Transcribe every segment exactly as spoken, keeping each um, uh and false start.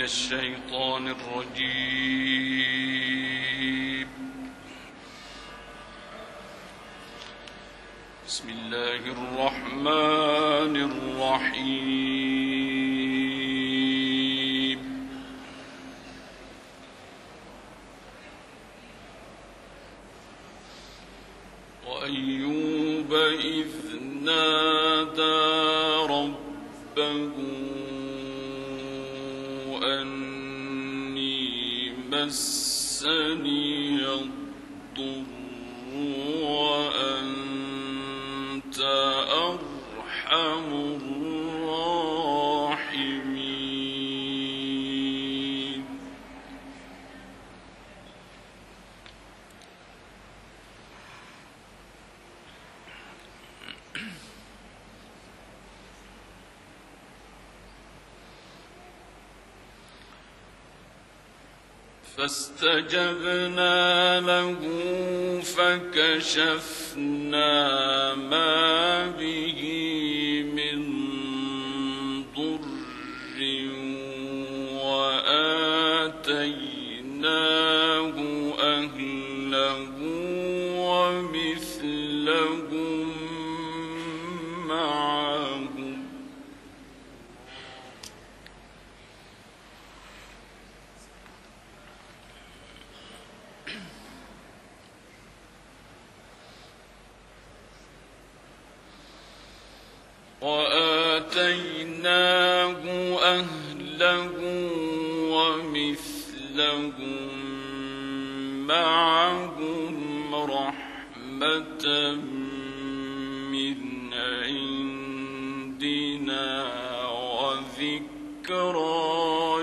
الشيطان الرجيم. بسم الله الرحمن الرحيم. وأيوب إذ نادى ربه أني مسني الضر وأنت أرحم الراحمين. فاستجبنا له فكشفنا ما به من ضر وآتيناه أهله ومثلهم معهم وآتيناه أهله ومثلهم معهم رحمة من عندنا وذكرى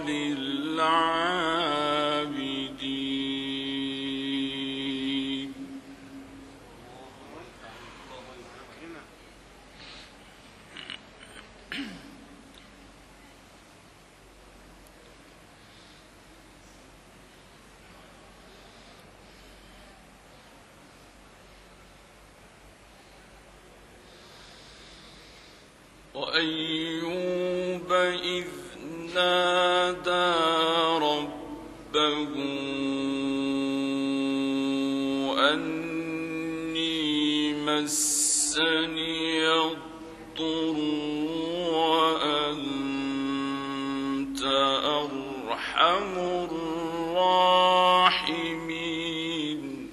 للعابدين. وأيوب إذ نادى ربه أني مسني الضر وأنت أرحم الراحمين.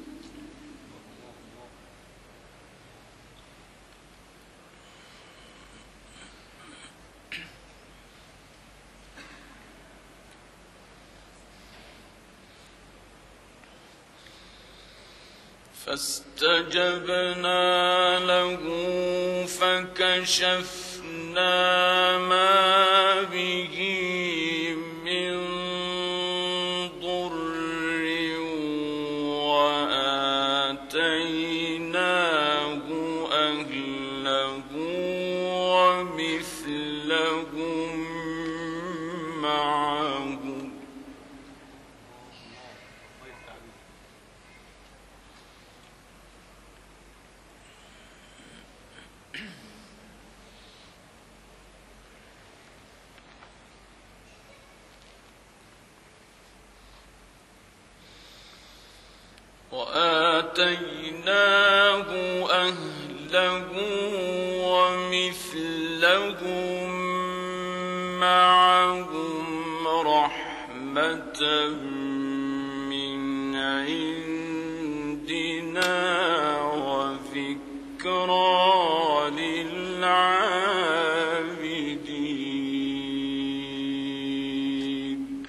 فاستجبنا له فكشفنا ما به من ضر وآتيناه أهله ومثلهم معهم وآتيناه أهله ومثلهم معهم رحمة من عندنا وذكرى للعابدين.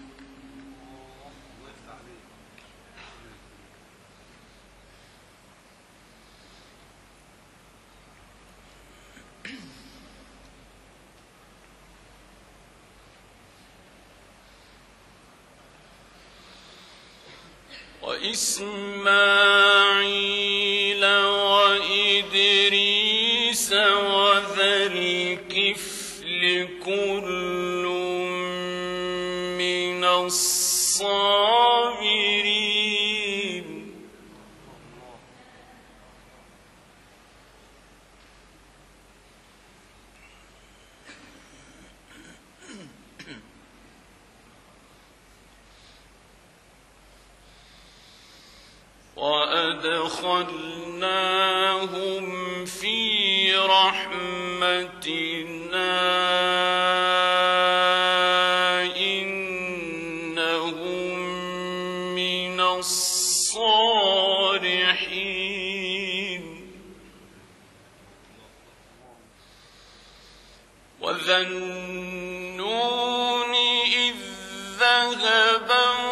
وإسماعيل وإدريس وذا الكفل كل من الصابرين. وأدخلناهم في رحمتنا إنهم من الصالحين وذا النون إذ ذهب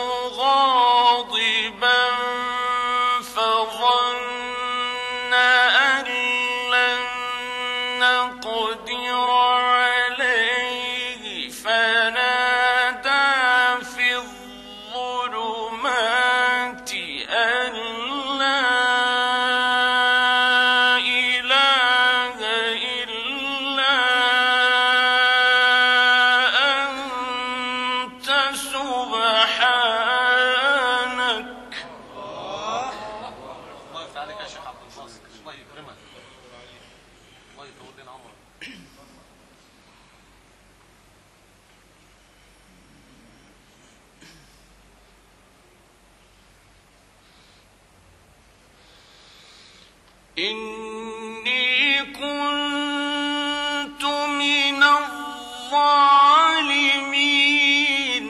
مغاضبا فظن أن لن نقدر عليه فنادى في الظلمات أن لا إله إلا أنت سبحانك. الله يفتح عليك يا شيخ عبد الناصر، الله يكرمك، الله يطول لنا عمرك. إني كنت من الظالمين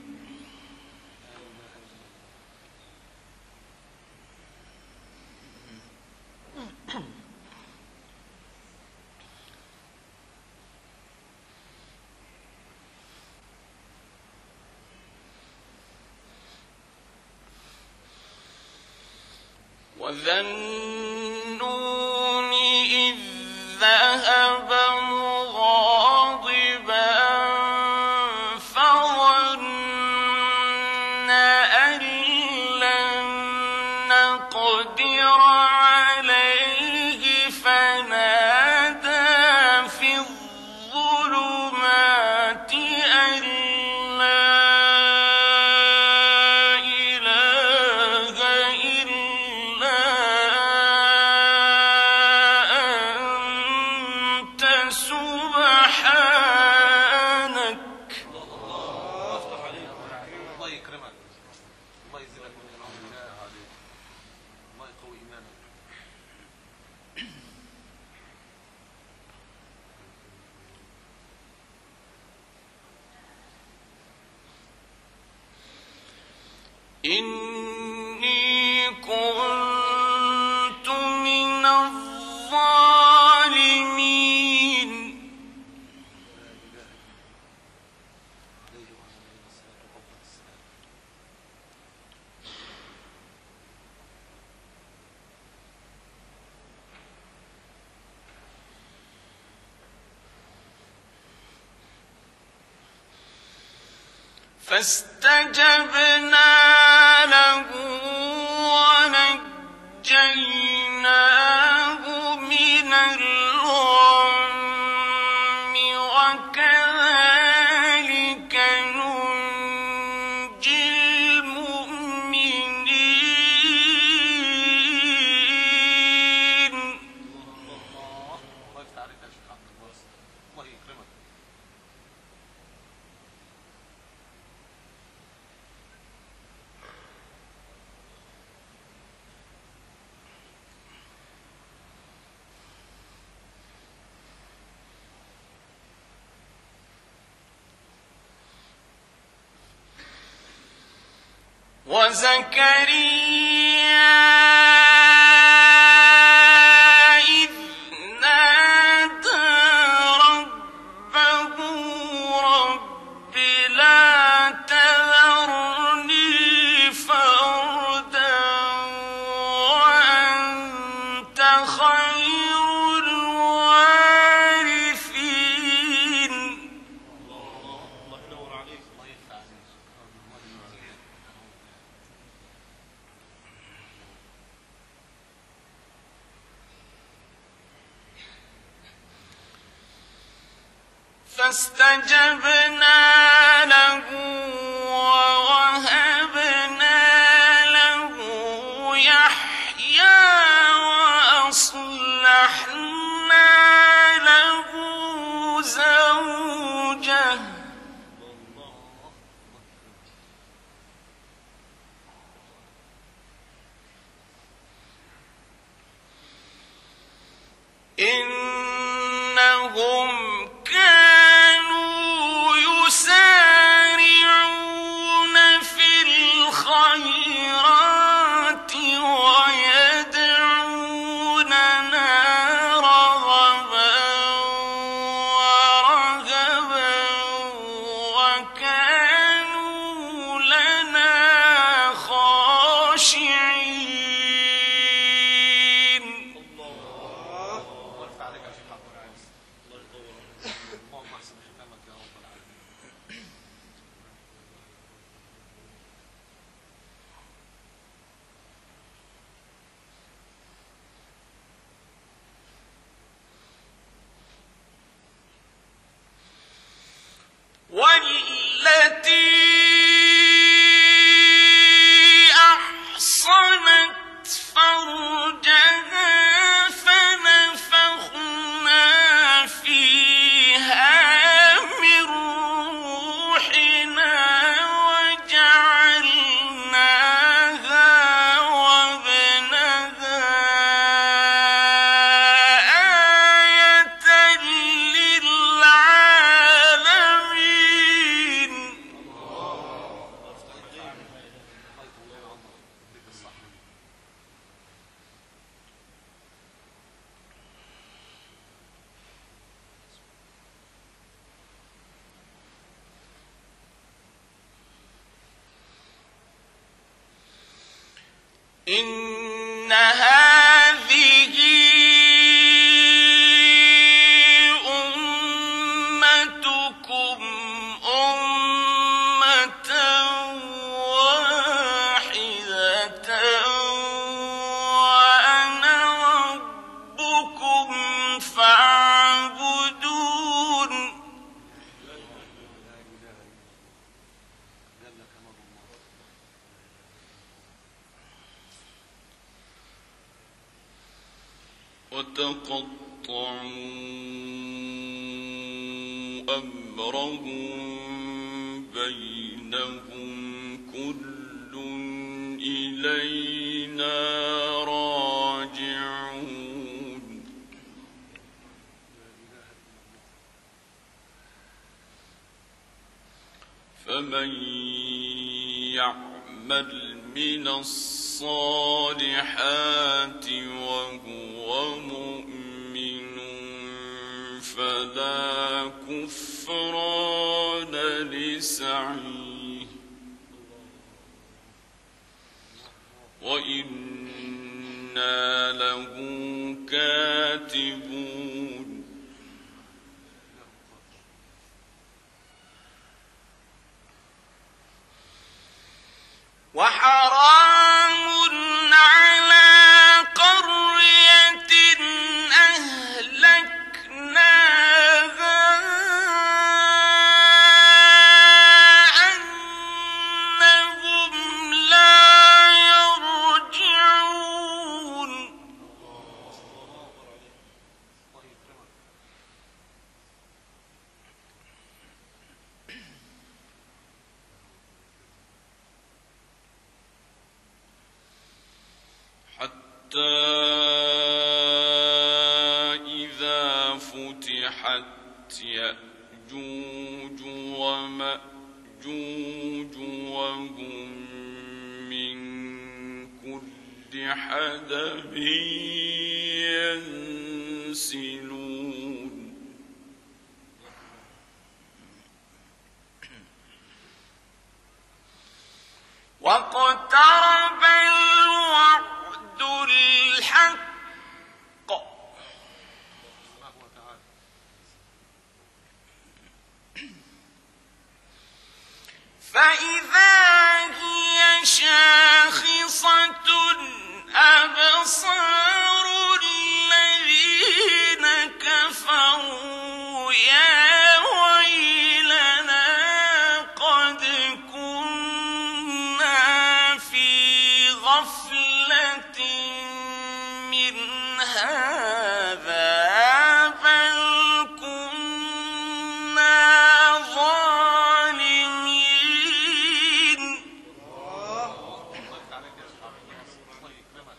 وذا النون إذ ذهب مغاضبا فظن أن لن نقدر عليه فنادى في الظلمات أن لا إله إلا أنت سبحانك. الله يفتح عليك، الله يكرمك، الله يزيدك من العمر، الله يقوي إيمانك. إني كنت من الظالمين فاستجبنا له ونجيناه من الغم وكذلك ننجي المؤمنين. الله يفتح عليك يا شيخ عبد الناصر، الله يكرمك. وزكريا إذ نادى ربه رب لا تذرني فردا وأنت خير الوارثين. الله ينور عليك، الله يفتح عليك، الله يزيدك. فاستجبنا له ووهبنا له يحيى وأصلحنا له زوجه كانوا يسارعون في الخيرات ويدعوننا رغبا ورهبا وكانوا لنا خاشعين. وارفع عليك يا شيخ عبد العزيز. اللهم احسن ختامك يا رب العالمين. والتي أحصنت فرجها فنفخنا فيها من روحنا وجعلناها وابنها آية للعالمين. إن هذه أمتكم أمة واحدة وأنا ربكم فاعبدون. وتقطعوا أمرهم بينهم كل إلينا راجعون. فمن يعمل من الصالحات وهو مؤمن فلا كفران لسعيه وإنا له كاتبون. وحرام على قرية أهلكناها أنهم لا يرجعون. حتى إذا فتحت يأجوج ومأجوج وهم من كل حدب ينسلون. واقترب الوعد الحق فإذا هي شاخصة أبصار الذين كفروا يا ويلنا قد كنا في غفلة من هذا بل كنا ظالمين. الله يكرمك. الله يكرمك في الدنيا وفي الآخرة.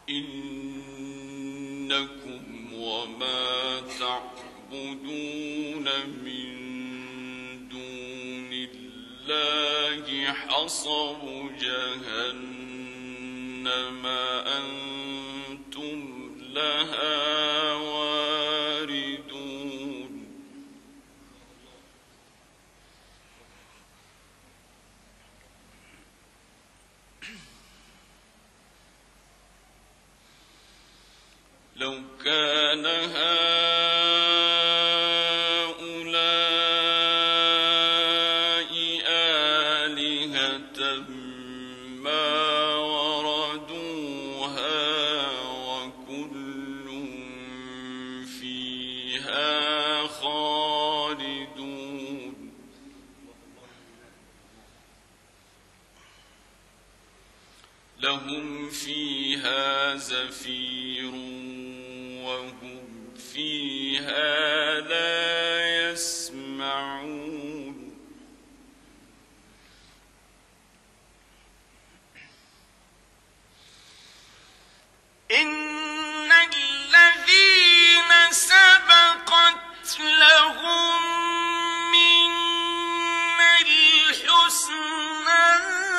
إنكم وما تعبدون من دون الله حصب جهنم أنتم لها واردون لو كان هؤلاء آلهة ما وردوها وكل فيها خالدون لهم فيها زفير وهم فيها لا يسمعون إن الذين سبقت لهم منا الحسنى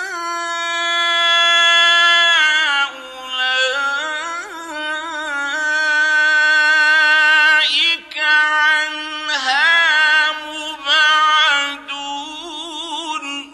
أولئك عنها مبعدون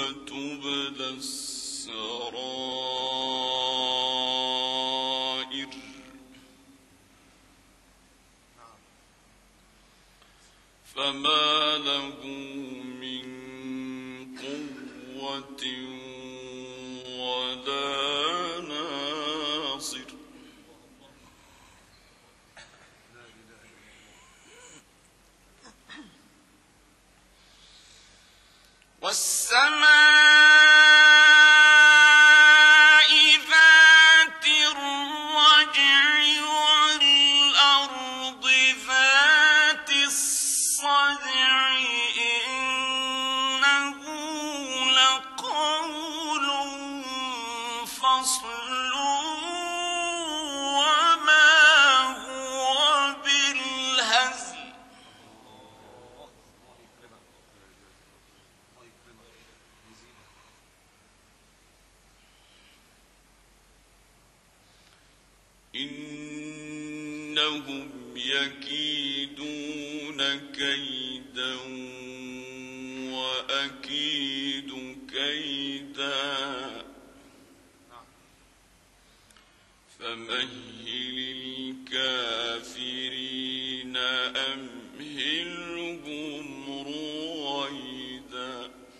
وتبلى السرائر فما له من قوة ولا ناصر والسماء ذات الرجع والأرض ذات الصدع إنه لقول فصل وما هو بالهزل إنهم يكيدون كيدا وأكيد كيدا فمهل الكافرين أمهلهم رويدا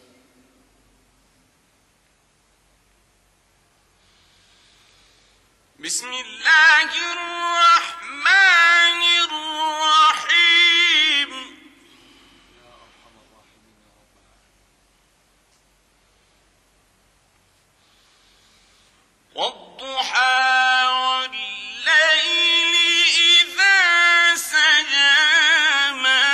بسم الله الرحمن الرحيم والضحى والليل إذا سجى ما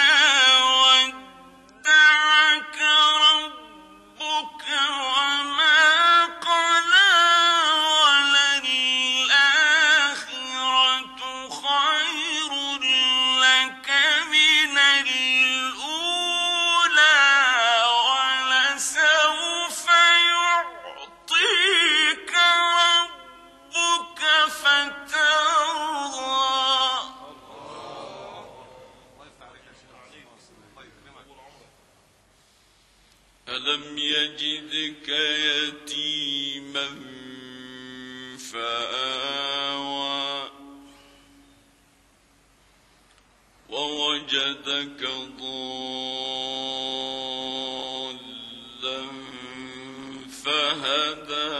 ودعك ربك وما قلى وللآخرة خير لك من الأولى ولسوف يعطيك ربك فترضى ألم يجدك يتيما فآوى ووجدك ضالا فهدى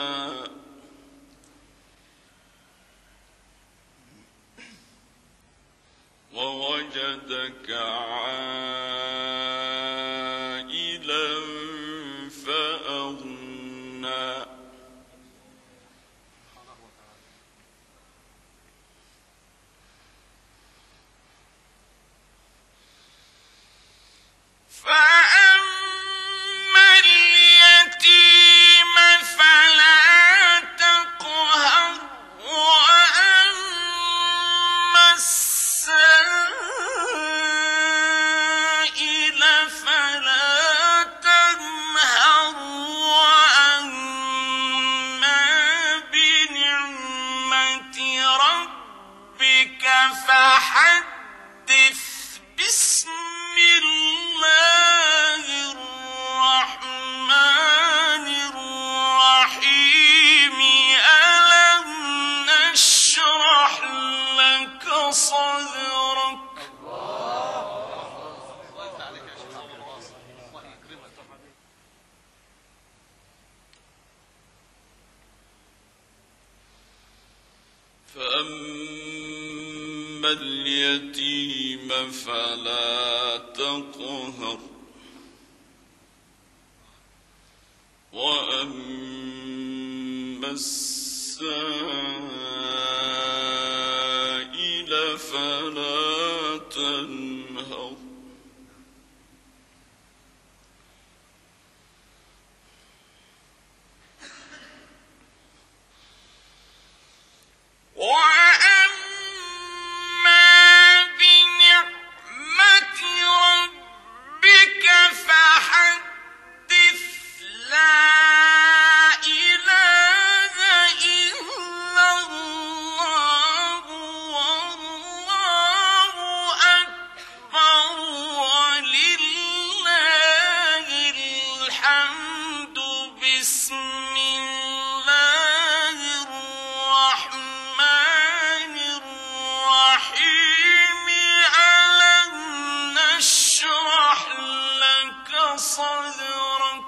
ووجدك عائلا فأغنى فأما اليتيم فلا تقهر وأما السائل فلا تنهر وأما بنعمة ربك فحدث بسم الله الرحمن الرحيم ألم نشرح لك صدرك فأما اليتيم فلا تقهر وأما السائل فلا تنهر وأما بنعمة ربك فحدث لا إله إلا الله والله أكبر صدرك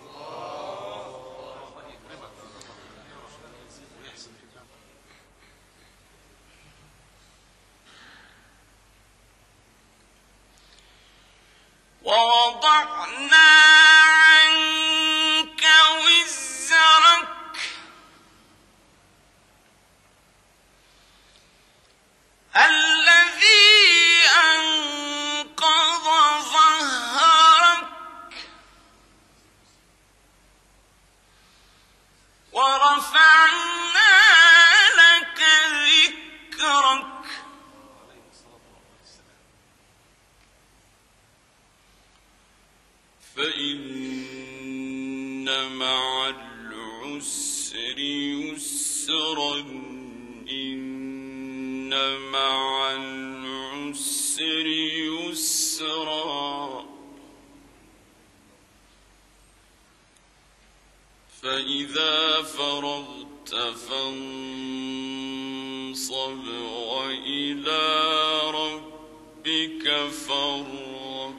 ووضعنا عنك وزرك الذي أنقض ظهرك ورفعنا لك ذكرك فإن مع العسر يسرا إن مع العسر يسرا فإذا فرغت فانصب وإلى ربك فارغب.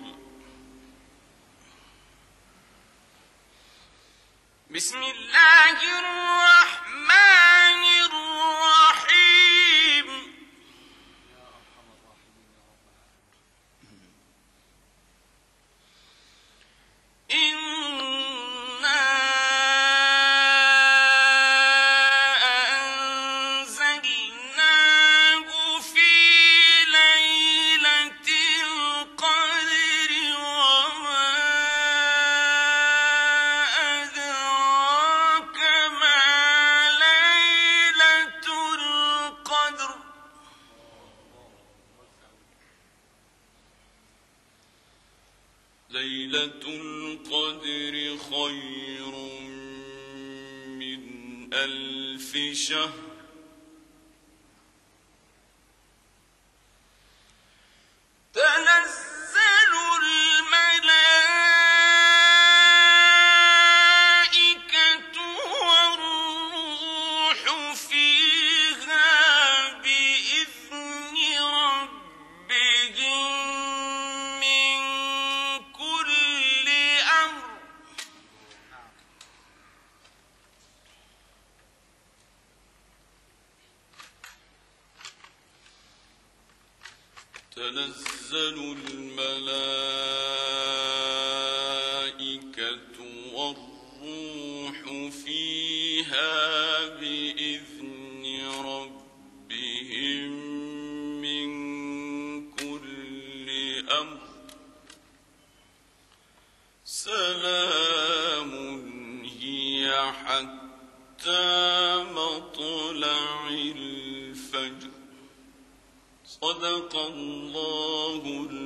بسم الله الرحمن الرحيم. إنا أنزلناه في ليلة القدر وما أدراك ما ليلة القدر. ليلة القدر خير من ألف شهر تنزل الملائكة والروح فيها بإذن ربهم من كل أمر. تنزل الملائكة والروح فيها بإذن ربهم من كل أمر سلام هي حتى مطلع الفجر. صدق الله